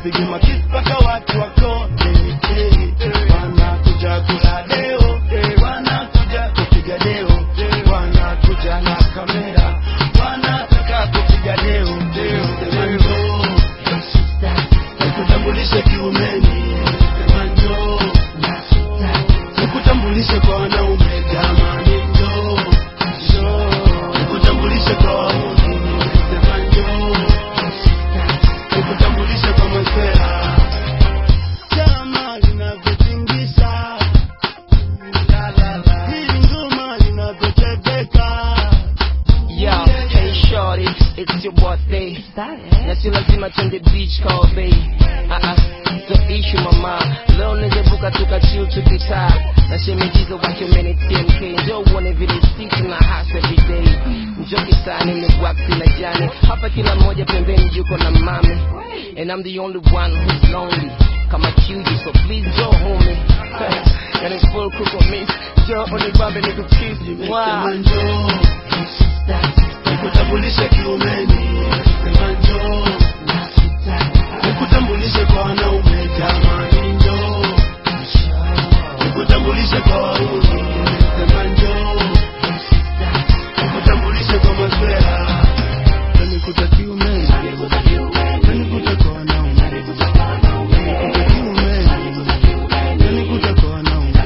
tupige makisi paka watu wako wanakuja kula leo, wanakuja kupiga leo, wanakuja na kamera, wanataka kupiga leo. Sema njoo nikutambulishe kiumeni, sema njoo nikutambulishe kwa wanaume, jamani njoo nikutambulishe kwa waume, sema njoo nikutambulishe kwa masela. Chama linavyotingisha, hili ngoma linavyotebeka. Yo, hey shorty, it's your birthday. Na si lazima twende beach call babe. So issue mama, leo nizebuka tukachill tukitaa. Na shemejizo wake many 10k. Njoo uone vile sisi na hustle every day. Njoo kisani nimebwaksi na jani. Hapa kila mmoja pembeni yuko na mami. And I'm the only one who's lonely. Kama QG, so please go homie. And it's full cook on me. Njoo unibambe nikukiss. Sema njoo nikutambulishe kiumeni, sema njoo nikutambulishe kwa wanaume, jamani njoo nikutambulishe kwa waume, sema njoo nikutambulishe kwa masela. Nikuta kiumeni, nikuta kwa wanaume, nikuta kiumeni, nikuta kwa wanaume,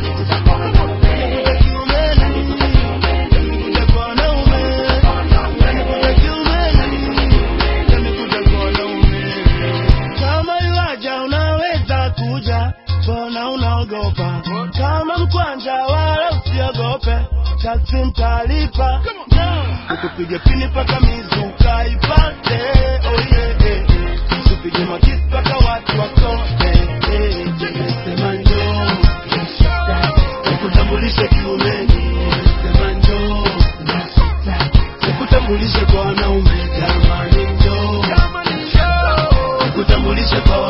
mbona unaogopa? Kama mkwanja wala usiogope, taksi mtalipa. Ukupige pini paka mizuka ipate, oh yeah, tupige makisi paka watu wakote. Sema njoo nikutambulishe kiumeni, sema njoo nikutambulishe kwa wanaume, jamani njoo nikutambulishe kwa